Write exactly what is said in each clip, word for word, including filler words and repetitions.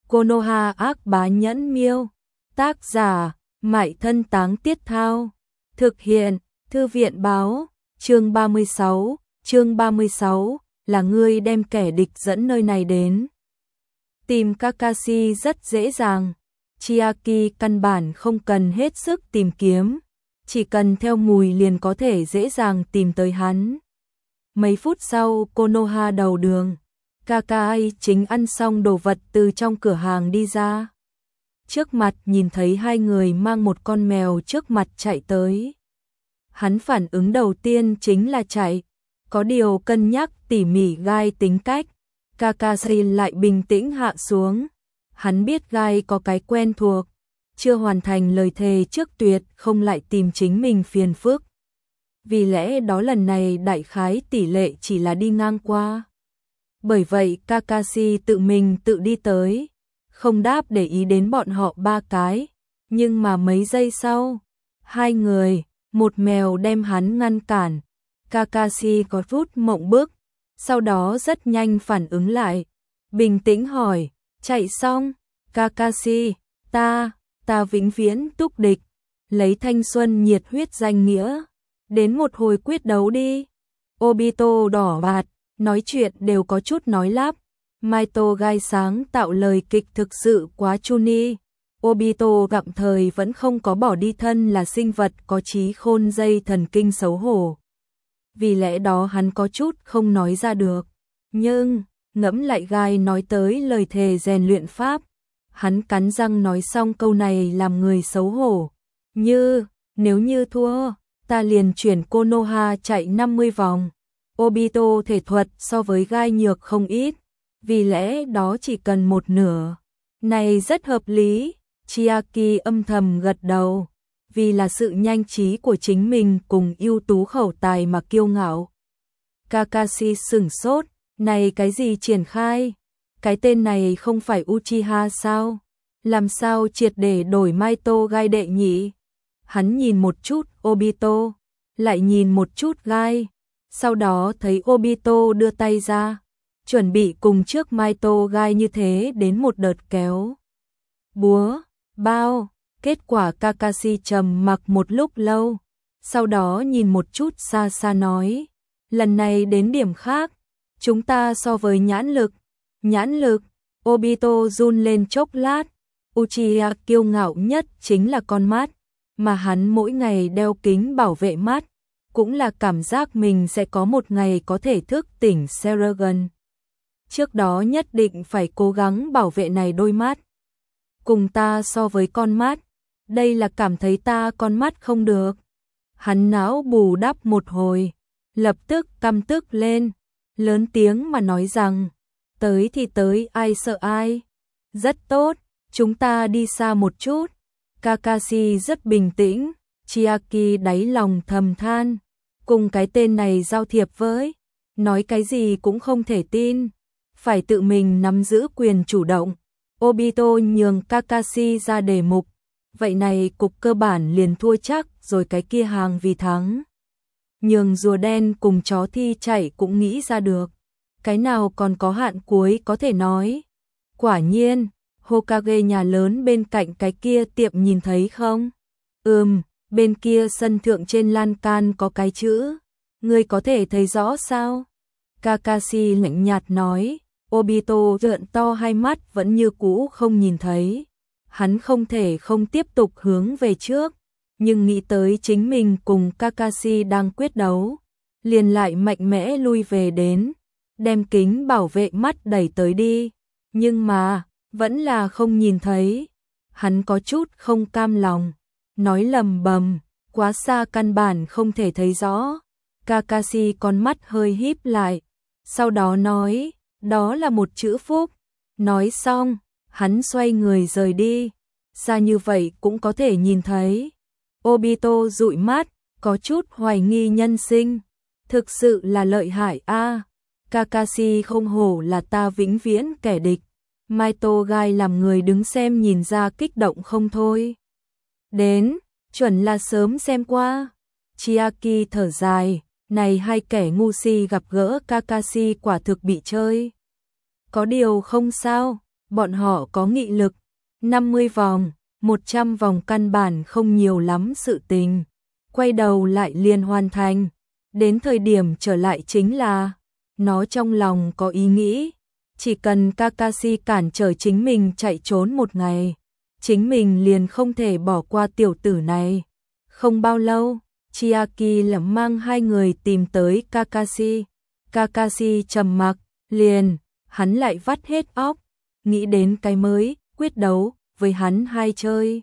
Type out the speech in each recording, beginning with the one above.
Konoha ác bá nhẫn miêu. Tác giả, Mại Thân Táng Tiết Thao. Thực hiện, Thư viện báo. Chương ba mươi sáu, chương ba mươi sáu, là ngươi đem kẻ địch dẫn nơi này đến. Tìm Kakashi rất dễ dàng. Chiaki căn bản không cần hết sức tìm kiếm, chỉ cần theo mùi liền có thể dễ dàng tìm tới hắn. Mấy phút sau, Konoha đầu đường, Kakai chính ăn xong đồ vật từ trong cửa hàng đi ra. Trước mặt nhìn thấy hai người mang một con mèo trước mặt chạy tới. Hắn phản ứng đầu tiên chính là chạy, có điều cân nhắc tỉ mỉ Gai tính cách, Kakashi lại bình tĩnh hạ xuống. Hắn biết Gai có cái quen thuộc, chưa hoàn thành lời thề trước tuyệt không lại tìm chính mình phiền phức. Vì lẽ đó lần này đại khái tỷ lệ chỉ là đi ngang qua. Bởi vậy Kakashi tự mình tự đi tới, không đáp để ý đến bọn họ ba cái. Nhưng mà mấy giây sau, hai người, một mèo đem hắn ngăn cản. Kakashi có chút mộng bức, sau đó rất nhanh phản ứng lại, bình tĩnh hỏi, chạy xong? Kakashi, ta, ta vĩnh viễn túc địch, lấy thanh xuân nhiệt huyết danh nghĩa, đến một hồi quyết đấu đi. Obito đỏ bạt, nói chuyện đều có chút nói lắp. Maito Gai sáng tạo lời kịch thực sự quá chuni. Obito gặm thời vẫn không có bỏ đi thân là sinh vật có trí khôn dây thần kinh xấu hổ. Vì lẽ đó hắn có chút không nói ra được. Nhưng, ngẫm lại Gai nói tới lời thề rèn luyện pháp. Hắn cắn răng nói xong câu này làm người xấu hổ. Như, nếu như thua, ta liền chuyển Konoha chạy năm mươi vòng. Obito thể thuật so với Gai nhược không ít, vì lẽ đó chỉ cần một nửa. Này rất hợp lý, Chiaki âm thầm gật đầu, vì là sự nhanh trí của chính mình cùng ưu tú khẩu tài mà kiêu ngạo. Kakashi sửng sốt, này cái gì triển khai? Cái tên này không phải Uchiha sao? Làm sao triệt để đổi Maito Gai đệ nhỉ? Hắn nhìn một chút Obito, lại nhìn một chút Gai, sau đó thấy Obito đưa tay ra, chuẩn bị cùng trước Maito Gai như thế đến một đợt kéo búa, bao. Kết quả Kakashi trầm mặc một lúc lâu, sau đó nhìn một chút xa xa nói, lần này đến điểm khác, chúng ta so với nhãn lực. Nhãn lực? Obito run lên chốc lát. Uchiha kiêu ngạo nhất chính là con mắt, mà hắn mỗi ngày đeo kính bảo vệ mắt, cũng là cảm giác mình sẽ có một ngày có thể thức tỉnh Sharingan. Trước đó nhất định phải cố gắng bảo vệ này đôi mắt. Cùng ta so với con mắt, đây là cảm thấy ta con mắt không được. Hắn não bù đắp một hồi, lập tức căm tức lên, lớn tiếng mà nói rằng, tới thì tới, ai sợ ai. Rất tốt, chúng ta đi xa một chút. Kakashi rất bình tĩnh, Chiaki đáy lòng thầm than, cùng cái tên này giao thiệp với, nói cái gì cũng không thể tin, phải tự mình nắm giữ quyền chủ động. Obito nhường Kakashi ra đề mục, vậy này cục cơ bản liền thua chắc rồi, cái kia hàng vì thắng. Nhường rùa đen cùng chó thi chạy cũng nghĩ ra được, cái nào còn có hạn cuối có thể nói. Quả nhiên, Hokage nhà lớn bên cạnh cái kia tiệm nhìn thấy không? Ừm, bên kia sân thượng trên lan can có cái chữ, ngươi có thể thấy rõ sao? Kakashi lạnh nhạt nói. Obito trợn to hai mắt vẫn như cũ không nhìn thấy. Hắn không thể không tiếp tục hướng về trước, nhưng nghĩ tới chính mình cùng Kakashi đang quyết đấu, liền lại mạnh mẽ lui về đến, đem kính bảo vệ mắt đẩy tới đi, nhưng mà vẫn là không nhìn thấy. Hắn có chút không cam lòng, nói lầm bầm, quá xa căn bản không thể thấy rõ. Kakashi con mắt hơi híp lại, sau đó nói, đó là một chữ phúc. Nói xong, hắn xoay người rời đi, xa như vậy cũng có thể nhìn thấy. Obito dụi mắt, có chút hoài nghi nhân sinh, thực sự là lợi hại a. À, Kakashi không hổ là ta vĩnh viễn kẻ địch. Maito Gai làm người đứng xem nhìn ra kích động không thôi. Đến, chuẩn là sớm xem qua. Chiaki thở dài, này hai kẻ ngu si gặp gỡ Kakashi quả thực bị chơi. Có điều không sao, bọn họ có nghị lực, năm mươi vòng, một trăm vòng căn bản không nhiều lắm sự tình, quay đầu lại liền hoàn thành, đến thời điểm trở lại chính là, nó trong lòng có ý nghĩ, chỉ cần Kakashi cản trở chính mình chạy trốn một ngày, chính mình liền không thể bỏ qua tiểu tử này. Không bao lâu, Chiaki lẩm mang hai người tìm tới Kakashi. Kakashi trầm mặc, liền, hắn lại vắt hết óc, nghĩ đến cái mới, quyết đấu, với hắn hai chơi.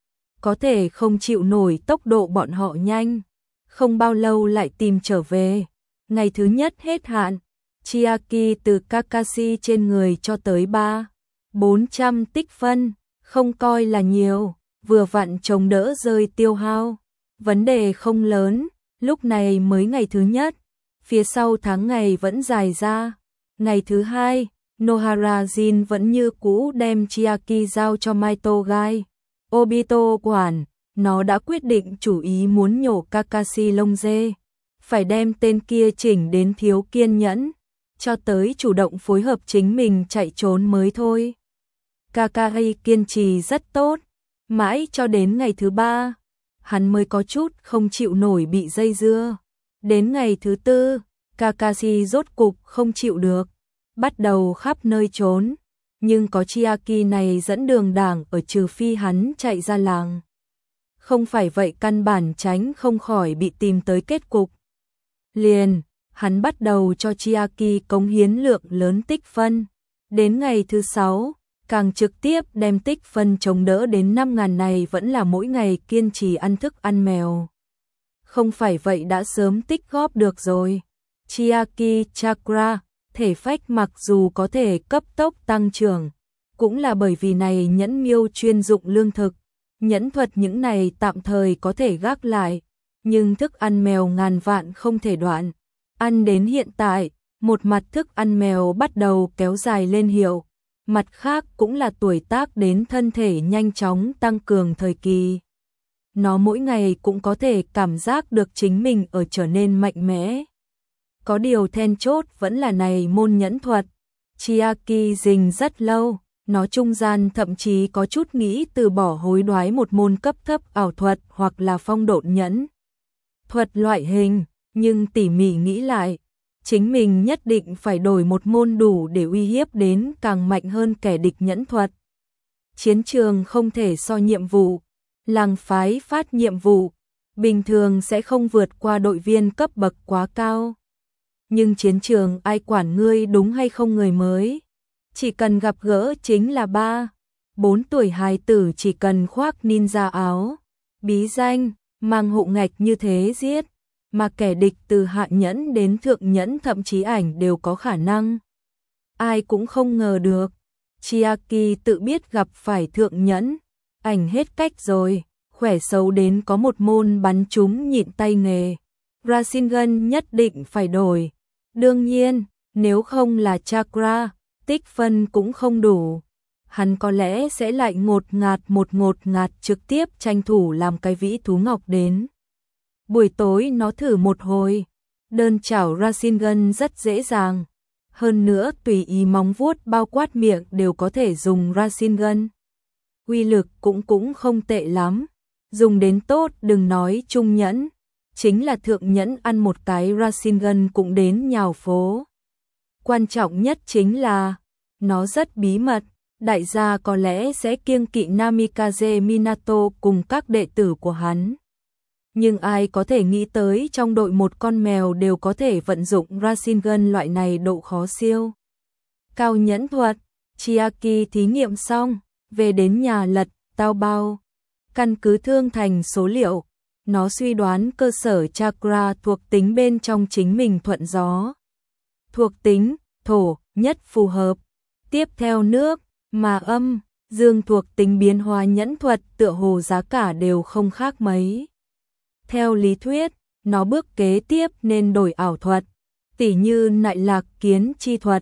Có thể không chịu nổi tốc độ bọn họ nhanh, không bao lâu lại tìm trở về. Ngày thứ nhất hết hạn, Chiaki từ Kakashi trên người cho tới ba, bốn trăm tích phân, không coi là nhiều, vừa vặn chống đỡ rơi tiêu hao. Vấn đề không lớn, lúc này mới ngày thứ nhất, phía sau tháng ngày vẫn dài ra. Ngày thứ hai, Nohara Jin vẫn như cũ đem Chiaki giao cho Maito Gai. Obito quản, nó đã quyết định chủ ý muốn nhổ Kakashi lông dê, phải đem tên kia chỉnh đến thiếu kiên nhẫn, cho tới chủ động phối hợp chính mình chạy trốn mới thôi. Kakashi kiên trì rất tốt, mãi cho đến ngày thứ ba, hắn mới có chút không chịu nổi bị dây dưa. Đến ngày thứ tư, Kakashi rốt cục không chịu được, bắt đầu khắp nơi trốn, nhưng có Chiaki này dẫn đường đảng ở, trừ phi hắn chạy ra làng. Không phải vậy căn bản tránh không khỏi bị tìm tới kết cục. Liền, hắn bắt đầu cho Chiaki cống hiến lượng lớn tích phân. Đến ngày thứ sáu, càng trực tiếp đem tích phân chống đỡ đến năm nghìn này vẫn là mỗi ngày kiên trì ăn thức ăn mèo. Không phải vậy đã sớm tích góp được rồi. Chiaki Chakra, thể phách mặc dù có thể cấp tốc tăng trưởng, cũng là bởi vì này nhẫn miêu chuyên dụng lương thực. Nhẫn thuật những này tạm thời có thể gác lại, nhưng thức ăn mèo ngàn vạn không thể đoạn. Ăn đến hiện tại, một mặt thức ăn mèo bắt đầu kéo dài lên hiệu, mặt khác cũng là tuổi tác đến thân thể nhanh chóng tăng cường thời kỳ. Nó mỗi ngày cũng có thể cảm giác được chính mình ở trở nên mạnh mẽ. Có điều then chốt vẫn là này môn nhẫn thuật. Chiaki rình rất lâu, nó trung gian thậm chí có chút nghĩ từ bỏ hối đoái một môn cấp thấp ảo thuật hoặc là phong độn nhẫn thuật loại hình, nhưng tỉ mỉ nghĩ lại, chính mình nhất định phải đổi một môn đủ để uy hiếp đến càng mạnh hơn kẻ địch nhẫn thuật. Chiến trường không thể so nhiệm vụ, làng phái phát nhiệm vụ, bình thường sẽ không vượt qua đội viên cấp bậc quá cao. Nhưng chiến trường ai quản ngươi đúng hay không người mới, chỉ cần gặp gỡ chính là ba, bốn tuổi hài tử chỉ cần khoác ninja áo, bí danh, mang hộ ngạch như thế giết, mà kẻ địch từ hạ nhẫn đến thượng nhẫn thậm chí ảnh đều có khả năng. Ai cũng không ngờ được, Chiaki tự biết gặp phải thượng nhẫn, ảnh hết cách rồi, khỏe xấu đến có một môn bắn trúng nhịn tay nghề. Rasengan nhất định phải đổi. Đương nhiên, nếu không là Chakra, tích phân cũng không đủ. Hắn có lẽ sẽ lại ngột ngạt một ngột ngạt trực tiếp tranh thủ làm cái vĩ thú ngọc đến. Buổi tối nó thử một hồi, đơn chảo Rasengan rất dễ dàng. Hơn nữa tùy ý móng vuốt bao quát miệng đều có thể dùng Rasengan. Uy lực cũng cũng không tệ lắm. Dùng đến tốt đừng nói trung nhẫn, chính là thượng nhẫn ăn một cái Rasengan cũng đến nhào phố. Quan trọng nhất chính là, nó rất bí mật, đại gia có lẽ sẽ kiêng kỵ Namikaze Minato cùng các đệ tử của hắn. Nhưng ai có thể nghĩ tới trong đội một con mèo đều có thể vận dụng Rasengan loại này độ khó siêu. Cao nhẫn thuật, Chiaki thí nghiệm xong, về đến nhà lật, tao bao. Căn cứ thương thành số liệu, nó suy đoán cơ sở chakra thuộc tính bên trong chính mình thuận gió. Thuộc tính, thổ, nhất phù hợp. Tiếp theo nước, mà âm, dương thuộc tính biến hóa nhẫn thuật tựa hồ giá cả đều không khác mấy. Theo lý thuyết, nó bước kế tiếp nên đổi ảo thuật, tỉ như nại lạc kiến chi thuật.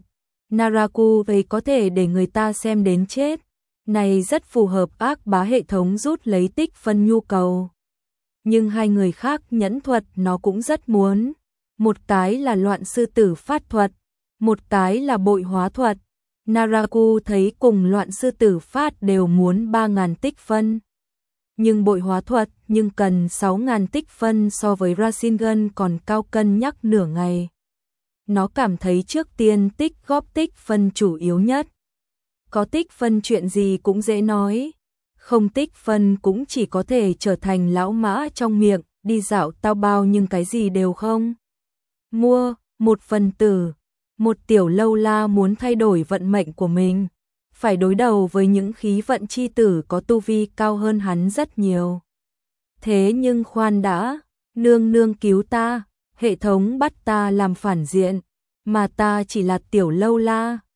Naraku vậy có thể để người ta xem đến chết. Này rất phù hợp ác bá hệ thống rút lấy tích phân nhu cầu. Nhưng hai người khác nhẫn thuật nó cũng rất muốn. Một cái là loạn sư tử phát thuật, một cái là bội hóa thuật. Naraku thấy cùng loạn sư tử phát đều muốn ba ngàn tích phân. Nhưng bội hóa thuật nhưng cần sáu ngàn tích phân so với Rasengan còn cao, cân nhắc nửa ngày. Nó cảm thấy trước tiên tích góp tích phân chủ yếu nhất. Có tích phân chuyện gì cũng dễ nói. Không tích phân cũng chỉ có thể trở thành lão mã trong miệng, đi dạo tao bao nhưng cái gì đều không. Mua, một phần tử, một tiểu lâu la muốn thay đổi vận mệnh của mình. Phải đối đầu với những khí vận chi tử có tu vi cao hơn hắn rất nhiều. Thế nhưng khoan đã, nương nương cứu ta, hệ thống bắt ta làm phản diện, mà ta chỉ là tiểu lâu la,